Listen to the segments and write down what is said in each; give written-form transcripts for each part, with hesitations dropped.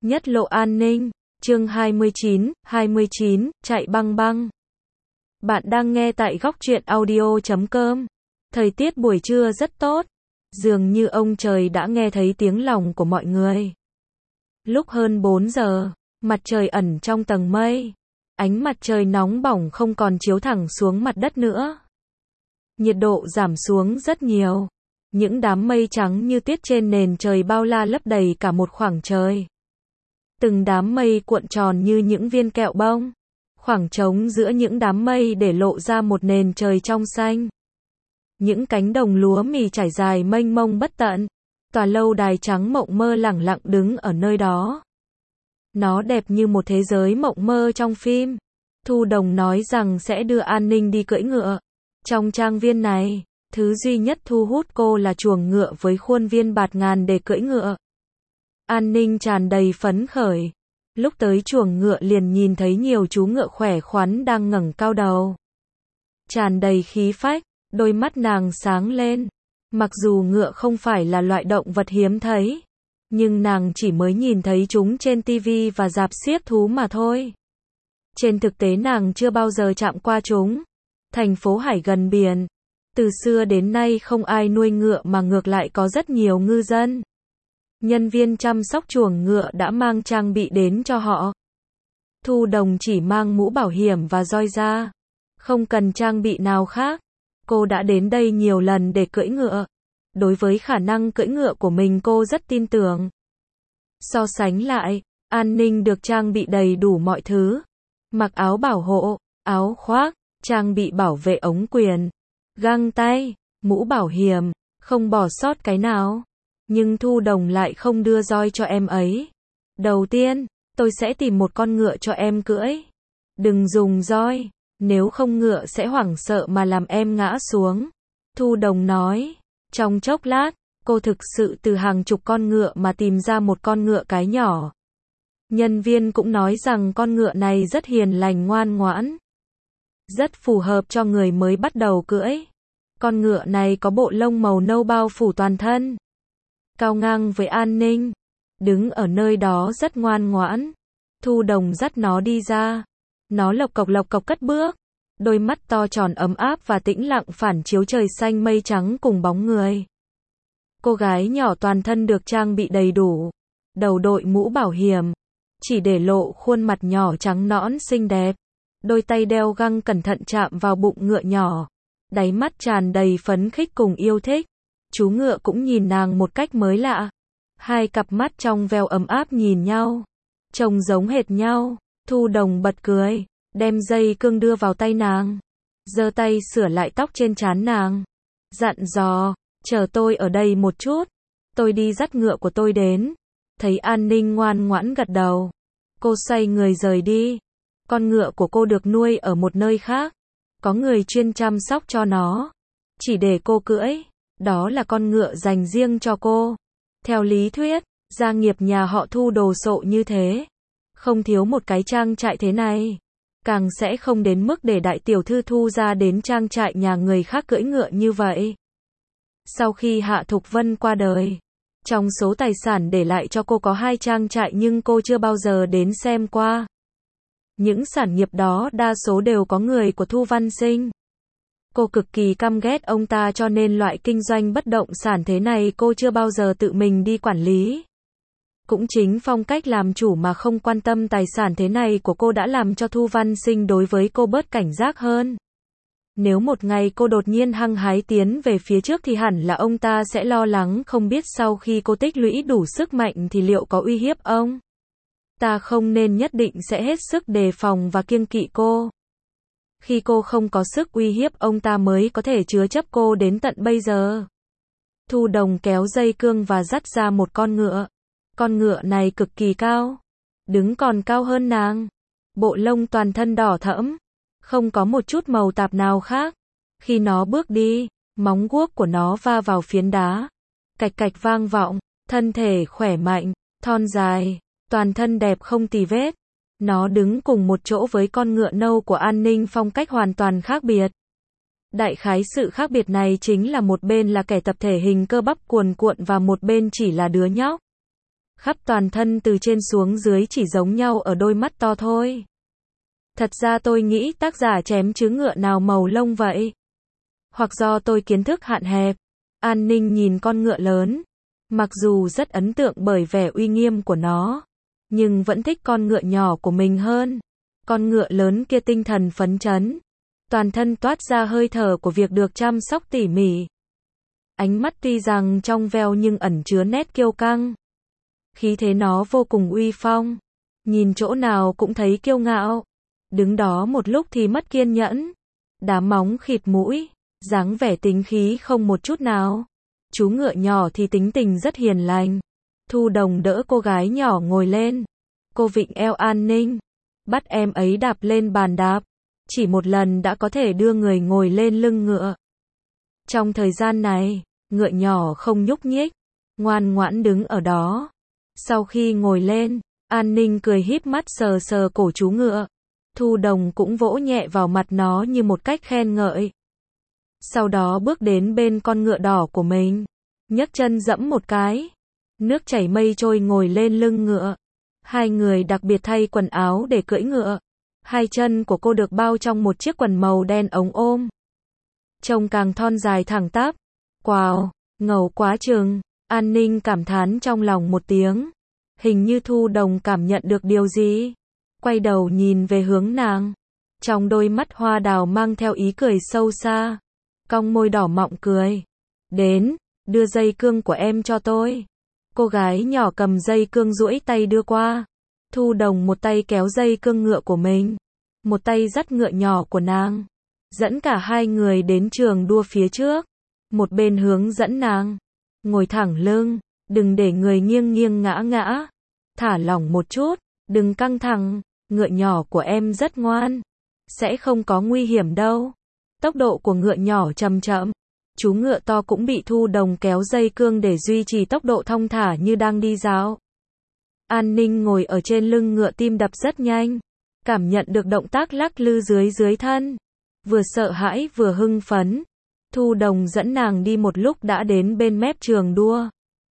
Nhất lộ an ninh, chương 29, chạy băng băng. Bạn đang nghe tại góc truyện audio.com. Thời tiết buổi trưa rất tốt. Dường như ông trời đã nghe thấy tiếng lòng của mọi người. Lúc hơn 4 giờ, mặt trời ẩn trong tầng mây. Ánh mặt trời nóng bỏng không còn chiếu thẳng xuống mặt đất nữa. Nhiệt độ giảm xuống rất nhiều. Những đám mây trắng như tuyết trên nền trời bao la lấp đầy cả một khoảng trời. Từng đám mây cuộn tròn như những viên kẹo bông. Khoảng trống giữa những đám mây để lộ ra một nền trời trong xanh. Những cánh đồng lúa mì trải dài mênh mông bất tận. Tòa lâu đài trắng mộng mơ lẳng lặng đứng ở nơi đó. Nó đẹp như một thế giới mộng mơ trong phim. Thu Đồng nói rằng sẽ đưa An Ninh đi cưỡi ngựa. Trong trang viên này, thứ duy nhất thu hút cô là chuồng ngựa với khuôn viên bạt ngàn để cưỡi ngựa. An Ninh tràn đầy phấn khởi. Lúc tới chuồng ngựa liền nhìn thấy nhiều chú ngựa khỏe khoắn đang ngẩng cao đầu. Tràn đầy khí phách, đôi mắt nàng sáng lên. Mặc dù ngựa không phải là loại động vật hiếm thấy, nhưng nàng chỉ mới nhìn thấy chúng trên tivi và rạp xiếc thú mà thôi. Trên thực tế nàng chưa bao giờ chạm qua chúng. Thành phố Hải gần biển. Từ xưa đến nay không ai nuôi ngựa mà ngược lại có rất nhiều ngư dân. Nhân viên chăm sóc chuồng ngựa đã mang trang bị đến cho họ. Thu Đồng chỉ mang mũ bảo hiểm và roi ra. Không cần trang bị nào khác. Cô đã đến đây nhiều lần để cưỡi ngựa. Đối với khả năng cưỡi ngựa của mình cô rất tin tưởng. So sánh lại, An Ninh được trang bị đầy đủ mọi thứ. Mặc áo bảo hộ, áo khoác, trang bị bảo vệ ống quyền, găng tay, mũ bảo hiểm, không bỏ sót cái nào. Nhưng Thu Đồng lại không đưa roi cho em ấy. Đầu tiên, tôi sẽ tìm một con ngựa cho em cưỡi. Đừng dùng roi, nếu không ngựa sẽ hoảng sợ mà làm em ngã xuống. Thu Đồng nói. Trong chốc lát, cô thực sự từ hàng chục con ngựa mà tìm ra một con ngựa cái nhỏ. Nhân viên cũng nói rằng con ngựa này rất hiền lành ngoan ngoãn. Rất phù hợp cho người mới bắt đầu cưỡi. Con ngựa này có bộ lông màu nâu bao phủ toàn thân. Cao ngang với An Ninh. Đứng ở nơi đó rất ngoan ngoãn. Thu Đồng dắt nó đi ra. Nó lộc cộc cất bước. Đôi mắt to tròn ấm áp và tĩnh lặng phản chiếu trời xanh mây trắng cùng bóng người. Cô gái nhỏ toàn thân được trang bị đầy đủ. Đầu đội mũ bảo hiểm. Chỉ để lộ khuôn mặt nhỏ trắng nõn xinh đẹp. Đôi tay đeo găng cẩn thận chạm vào bụng ngựa nhỏ. Đáy mắt tràn đầy phấn khích cùng yêu thích. Chú ngựa cũng nhìn nàng một cách mới lạ. Hai cặp mắt trong veo ấm áp nhìn nhau. Trông giống hệt nhau. Thu Đồng bật cười. Đem dây cương đưa vào tay nàng. Giơ tay sửa lại tóc trên trán nàng. Dặn dò, chờ tôi ở đây một chút. Tôi đi dắt ngựa của tôi đến. Thấy An Ninh ngoan ngoãn gật đầu. Cô xoay người rời đi. Con ngựa của cô được nuôi ở một nơi khác. Có người chuyên chăm sóc cho nó. Chỉ để cô cưỡi. Đó là con ngựa dành riêng cho cô. Theo lý thuyết, gia nghiệp nhà họ Thu đồ sộ như thế. Không thiếu một cái trang trại thế này. Càng sẽ không đến mức để đại tiểu thư Thu ra đến trang trại nhà người khác cưỡi ngựa như vậy. Sau khi Hạ Thục Vân qua đời, trong số tài sản để lại cho cô có 2 trang trại nhưng cô chưa bao giờ đến xem qua. Những sản nghiệp đó đa số đều có người của Thu Văn Sinh. Cô cực kỳ căm ghét ông ta cho nên loại kinh doanh bất động sản thế này cô chưa bao giờ tự mình đi quản lý. Cũng chính phong cách làm chủ mà không quan tâm tài sản thế này của cô đã làm cho Thu Văn Sinh đối với cô bớt cảnh giác hơn. Nếu một ngày cô đột nhiên hăng hái tiến về phía trước thì hẳn là ông ta sẽ lo lắng không biết sau khi cô tích lũy đủ sức mạnh thì liệu có uy hiếp ông. Ta không nên nhất định sẽ hết sức đề phòng và kiêng kỵ cô. Khi cô không có sức uy hiếp ông ta mới có thể chứa chấp cô đến tận bây giờ. Thu Đồng kéo dây cương và dắt ra một con ngựa. Con ngựa này cực kỳ cao. Đứng còn cao hơn nàng. Bộ lông toàn thân đỏ thẫm. Không có một chút màu tạp nào khác. Khi nó bước đi, móng guốc của nó va vào phiến đá. Cạch cạch vang vọng. Thân thể khỏe mạnh, thon dài. Toàn thân đẹp không tì vết. Nó đứng cùng một chỗ với con ngựa nâu của An Ninh phong cách hoàn toàn khác biệt. Đại khái sự khác biệt này chính là một bên là kẻ tập thể hình cơ bắp cuồn cuộn và một bên chỉ là đứa nhóc. khắp toàn thân từ trên xuống dưới chỉ giống nhau ở đôi mắt to thôi. Thật ra tôi nghĩ tác giả chém chứ ngựa nào màu lông vậy? Hoặc do tôi kiến thức hạn hẹp. An Ninh nhìn con ngựa lớn. Mặc dù rất ấn tượng bởi vẻ uy nghiêm của nó, nhưng vẫn thích con ngựa nhỏ của mình hơn. Con ngựa lớn kia tinh thần phấn chấn. Toàn thân toát ra hơi thở của việc được chăm sóc tỉ mỉ. Ánh mắt tuy rằng trong veo nhưng ẩn chứa nét kiêu căng. Khí thế nó vô cùng uy phong. Nhìn chỗ nào cũng thấy kiêu ngạo. Đứng đó một lúc thì mất kiên nhẫn. Đá móng khịt mũi. Dáng vẻ tính khí không một chút nào. Chú ngựa nhỏ thì tính tình rất hiền lành. Thu Đồng đỡ cô gái nhỏ ngồi lên. Cô vịn eo An Ninh. Bắt em ấy đạp lên bàn đạp. Chỉ một lần đã có thể đưa người ngồi lên lưng ngựa. Trong thời gian này, ngựa nhỏ không nhúc nhích, ngoan ngoãn đứng ở đó. Sau khi ngồi lên, An Ninh cười híp mắt sờ sờ cổ chú ngựa. Thu Đồng cũng vỗ nhẹ vào mặt nó như một cách khen ngợi. Sau đó bước đến bên con ngựa đỏ của mình, nhấc chân giẫm một cái. Nước chảy mây trôi ngồi lên lưng ngựa. Hai người đặc biệt thay quần áo để cưỡi ngựa. Hai chân của cô được bao trong một chiếc quần màu đen ống ôm. Trông càng thon dài thẳng tắp. Wow, ngầu quá chừng. An Ninh cảm thán trong lòng một tiếng. Hình như Thu Đồng cảm nhận được điều gì. Quay đầu nhìn về hướng nàng. Trong đôi mắt hoa đào mang theo ý cười sâu xa. Cong môi đỏ mọng cười. Đến, đưa dây cương của em cho tôi. Cô gái nhỏ cầm dây cương duỗi tay đưa qua. Thu Đồng một tay kéo dây cương ngựa của mình. Một tay dắt ngựa nhỏ của nàng. Dẫn cả hai người đến trường đua phía trước. Một bên hướng dẫn nàng. Ngồi thẳng lưng. Đừng để người nghiêng nghiêng ngã ngã. Thả lỏng một chút. Đừng căng thẳng. Ngựa nhỏ của em rất ngoan. Sẽ không có nguy hiểm đâu. Tốc độ của ngựa nhỏ chậm chậm. Chú ngựa to cũng bị Thu Đồng kéo dây cương để duy trì tốc độ thong thả như đang đi dạo. An Ninh ngồi ở trên lưng ngựa tim đập rất nhanh. Cảm nhận được động tác lắc lư dưới thân. Vừa sợ hãi vừa hưng phấn. Thu Đồng dẫn nàng đi một lúc đã đến bên mép trường đua.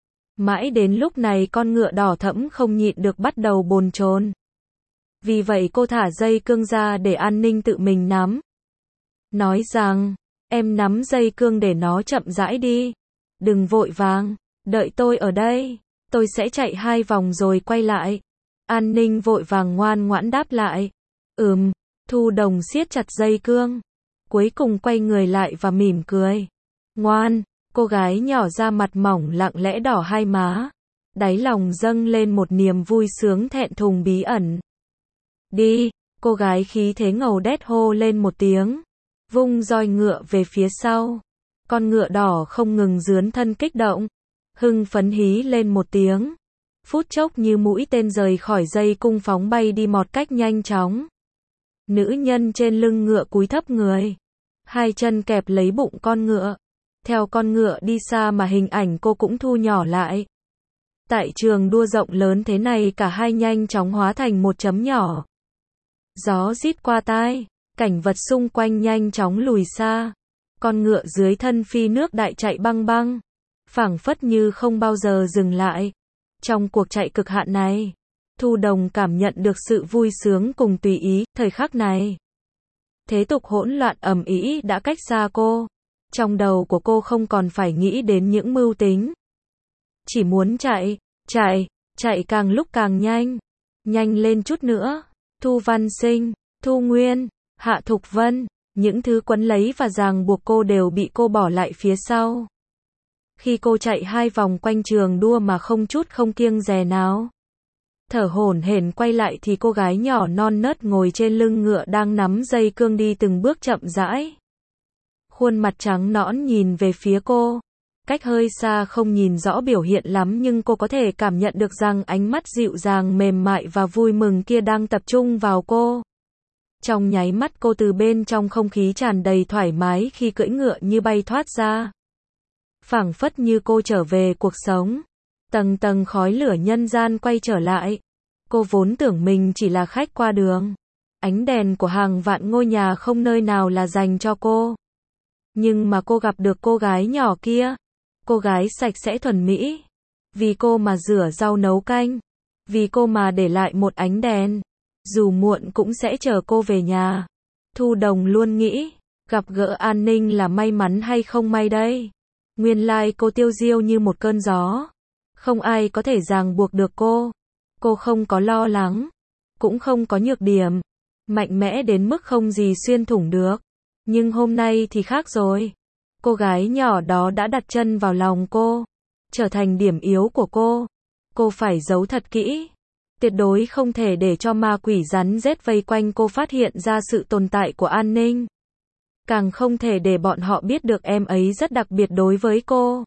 Mãi đến lúc này con ngựa đỏ thẫm không nhịn được bắt đầu bồn chồn. Vì vậy cô thả dây cương ra để An Ninh tự mình nắm. Nói rằng, em nắm dây cương để nó chậm rãi đi. Đừng vội vàng, đợi tôi ở đây. Tôi sẽ chạy 2 vòng rồi quay lại. An Ninh vội vàng ngoan ngoãn đáp lại. Thu Đồng siết chặt dây cương. Cuối cùng quay người lại và mỉm cười. Ngoan, cô gái nhỏ da mặt mỏng lặng lẽ đỏ hai má. Đáy lòng dâng lên một niềm vui sướng thẹn thùng bí ẩn. Đi, cô gái khí thế ngầu đét hô lên một tiếng. Vung roi ngựa về phía sau. Con ngựa đỏ không ngừng rướn thân kích động. Hưng phấn hí lên một tiếng. Phút chốc như mũi tên rời khỏi dây cung phóng bay đi một cách nhanh chóng. Nữ nhân trên lưng ngựa cúi thấp người. Hai chân kẹp lấy bụng con ngựa. Theo con ngựa đi xa mà hình ảnh cô cũng thu nhỏ lại. Tại trường đua rộng lớn thế này cả hai nhanh chóng hóa thành một chấm nhỏ. Gió rít qua tai. Cảnh vật xung quanh nhanh chóng lùi xa. Con ngựa dưới thân phi nước đại chạy băng băng. Phảng phất như không bao giờ dừng lại. Trong cuộc chạy cực hạn này, Thu Đồng cảm nhận được sự vui sướng cùng tùy ý. Thời khắc này, thế tục hỗn loạn ầm ĩ đã cách xa cô. Trong đầu của cô không còn phải nghĩ đến những mưu tính. Chỉ muốn chạy càng lúc càng nhanh. Nhanh lên chút nữa. Thu Văn Sinh, Thu Nguyên, Hạ Thục Vân, những thứ quấn lấy và ràng buộc cô đều bị cô bỏ lại phía sau. Khi cô chạy 2 vòng quanh trường đua mà không chút không kiêng dè nào. Thở hổn hển quay lại thì cô gái nhỏ non nớt ngồi trên lưng ngựa đang nắm dây cương đi từng bước chậm rãi. Khuôn mặt trắng nõn nhìn về phía cô. Cách hơi xa không nhìn rõ biểu hiện lắm nhưng cô có thể cảm nhận được rằng ánh mắt dịu dàng mềm mại và vui mừng kia đang tập trung vào cô. Trong nháy mắt cô từ bên trong không khí tràn đầy thoải mái khi cưỡi ngựa như bay thoát ra. Phảng phất như cô trở về cuộc sống. Tầng tầng khói lửa nhân gian quay trở lại. Cô vốn tưởng mình chỉ là khách qua đường. Ánh đèn của hàng vạn ngôi nhà không nơi nào là dành cho cô. Nhưng mà cô gặp được cô gái nhỏ kia. Cô gái sạch sẽ thuần mỹ. Vì cô mà rửa rau nấu canh. Vì cô mà để lại một ánh đèn. Dù muộn cũng sẽ chờ cô về nhà. Thu Đồng luôn nghĩ, gặp gỡ An Ninh là may mắn hay không may đây. Nguyên lai cô tiêu diêu như một cơn gió. Không ai có thể ràng buộc được cô. Cô không có lo lắng. Cũng không có nhược điểm. Mạnh mẽ đến mức không gì xuyên thủng được. Nhưng hôm nay thì khác rồi. Cô gái nhỏ đó đã đặt chân vào lòng cô. Trở thành điểm yếu của cô. Cô phải giấu thật kỹ. Tuyệt đối không thể để cho ma quỷ rắn rết vây quanh cô phát hiện ra sự tồn tại của An Ninh. Càng không thể để bọn họ biết được em ấy rất đặc biệt đối với cô.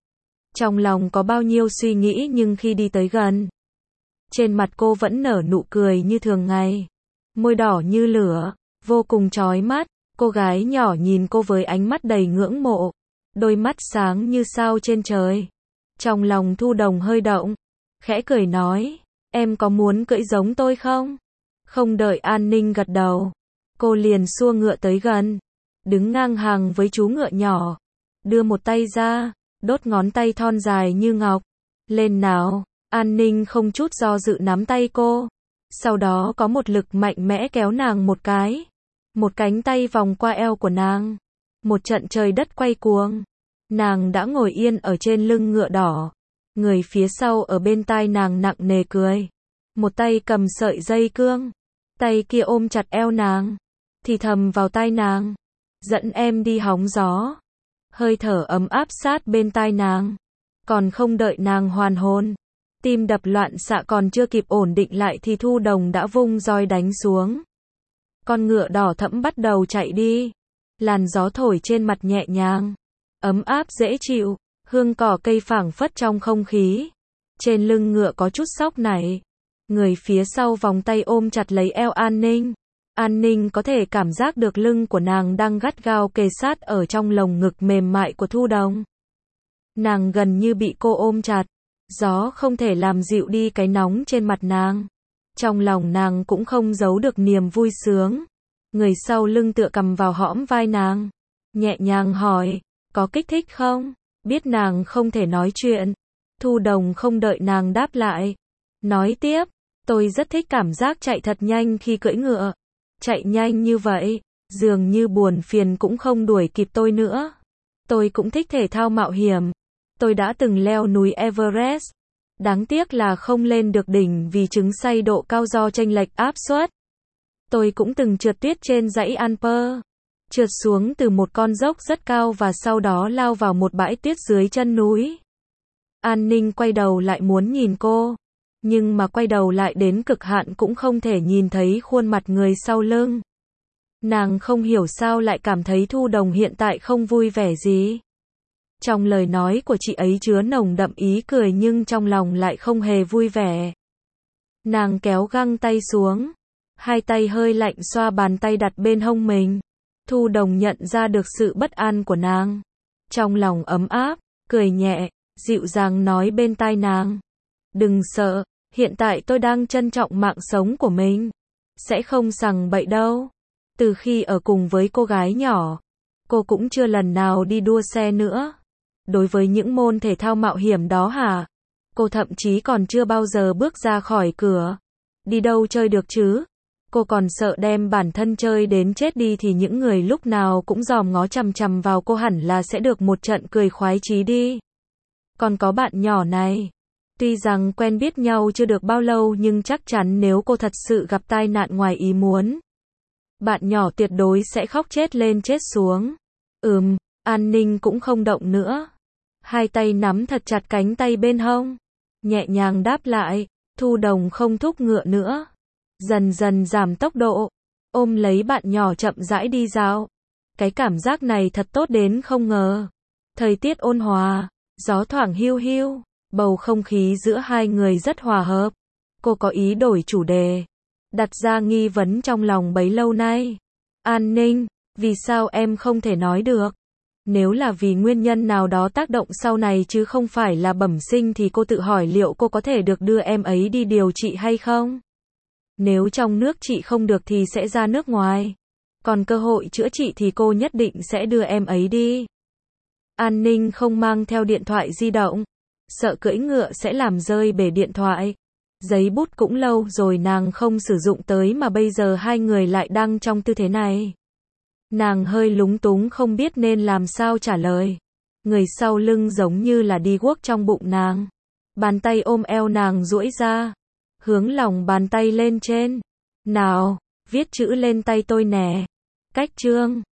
Trong lòng có bao nhiêu suy nghĩ nhưng khi đi tới gần, trên mặt cô vẫn nở nụ cười như thường ngày. Môi đỏ như lửa, vô cùng chói mắt. Cô gái nhỏ nhìn cô với ánh mắt đầy ngưỡng mộ. Đôi mắt sáng như sao trên trời. Trong lòng Thu Đồng hơi động. Khẽ cười nói, em có muốn cưỡi giống tôi không? Không đợi An Ninh gật đầu. Cô liền xua ngựa tới gần. Đứng ngang hàng với chú ngựa nhỏ. Đưa một tay ra, đốt ngón tay thon dài như ngọc. Lên nào, An Ninh không chút do dự nắm tay cô. Sau đó có một lực mạnh mẽ kéo nàng một cái. Một cánh tay vòng qua eo của nàng. Một trận trời đất quay cuồng. Nàng đã ngồi yên ở trên lưng ngựa đỏ. Người phía sau ở bên tai nàng nặng nề cười. Một tay cầm sợi dây cương. Tay kia ôm chặt eo nàng. Thì thầm vào tai nàng. Dẫn em đi hóng gió. Hơi thở ấm áp sát bên tai nàng. Còn không đợi nàng hoàn hồn. Tim đập loạn xạ còn chưa kịp ổn định lại thì Thu Đồng đã vung roi đánh xuống. Con ngựa đỏ thẫm bắt đầu chạy đi. Làn gió thổi trên mặt nhẹ nhàng. Ấm áp dễ chịu. Hương cỏ cây phảng phất trong không khí. Trên lưng ngựa có chút sóc nảy. Người phía sau vòng tay ôm chặt lấy eo An Ninh. An Ninh có thể cảm giác được lưng của nàng đang gắt gao kề sát ở trong lồng ngực mềm mại của Thu Đồng. Nàng gần như bị cô ôm chặt. Gió không thể làm dịu đi cái nóng trên mặt nàng. Trong lòng nàng cũng không giấu được niềm vui sướng. Người sau lưng tựa cầm vào hõm vai nàng. Nhẹ nhàng hỏi, có kích thích không? Biết nàng không thể nói chuyện. Thu Đồng không đợi nàng đáp lại. Nói tiếp, tôi rất thích cảm giác chạy thật nhanh khi cưỡi ngựa. Chạy nhanh như vậy, dường như buồn phiền cũng không đuổi kịp tôi nữa. Tôi cũng thích thể thao mạo hiểm. Tôi đã từng leo núi Everest. Đáng tiếc là không lên được đỉnh vì chứng say độ cao do chênh lệch áp suất. Tôi cũng từng trượt tuyết trên dãy Alper. Trượt xuống từ một con dốc rất cao và sau đó lao vào một bãi tuyết dưới chân núi. An Ninh quay đầu lại muốn nhìn cô. Nhưng mà quay đầu lại đến cực hạn cũng không thể nhìn thấy khuôn mặt người sau lưng. Nàng không hiểu sao lại cảm thấy Thu Đồng hiện tại không vui vẻ gì. Trong lời nói của chị ấy chứa nồng đậm ý cười nhưng trong lòng lại không hề vui vẻ. Nàng kéo găng tay xuống. Hai tay hơi lạnh xoa bàn tay đặt bên hông mình. Thu Đồng nhận ra được sự bất an của nàng. Trong lòng ấm áp, cười nhẹ, dịu dàng nói bên tai nàng. Đừng sợ, hiện tại tôi đang trân trọng mạng sống của mình. Sẽ không sằng bậy đâu. Từ khi ở cùng với cô gái nhỏ, cô cũng chưa lần nào đi đua xe nữa. Đối với những môn thể thao mạo hiểm đó hả? Cô thậm chí còn chưa bao giờ bước ra khỏi cửa. Đi đâu chơi được chứ? Cô còn sợ đem bản thân chơi đến chết đi thì những người lúc nào cũng dòm ngó chằm chằm vào cô hẳn là sẽ được một trận cười khoái chí đi. Còn có bạn nhỏ này. Tuy rằng quen biết nhau chưa được bao lâu nhưng chắc chắn nếu cô thật sự gặp tai nạn ngoài ý muốn. Bạn nhỏ tuyệt đối sẽ khóc chết lên chết xuống. An Ninh cũng không động nữa. Hai tay nắm thật chặt cánh tay bên hông. Nhẹ nhàng đáp lại. Thu Đồng không thúc ngựa nữa. Dần dần giảm tốc độ. Ôm lấy bạn nhỏ chậm rãi đi dạo. Cái cảm giác này thật tốt đến không ngờ. Thời tiết ôn hòa. Gió thoảng hiu hiu. Bầu không khí giữa hai người rất hòa hợp. Cô có ý đổi chủ đề. Đặt ra nghi vấn trong lòng bấy lâu nay. An Ninh, vì sao em không thể nói được? Nếu là vì nguyên nhân nào đó tác động sau này chứ không phải là bẩm sinh thì cô tự hỏi liệu cô có thể được đưa em ấy đi điều trị hay không? Nếu trong nước trị không được thì sẽ ra nước ngoài. Còn cơ hội chữa trị thì cô nhất định sẽ đưa em ấy đi. An Ninh không mang theo điện thoại di động. sợ cưỡi ngựa sẽ làm rơi bể điện thoại. Giấy bút cũng lâu rồi nàng không sử dụng tới mà bây giờ hai người lại đang trong tư thế này. Nàng hơi lúng túng không biết nên làm sao trả lời. Người sau lưng giống như là đi guốc trong bụng nàng. Bàn tay ôm eo nàng duỗi ra. Hướng lòng bàn tay lên trên. Nào, viết chữ lên tay tôi nè. Cách chương.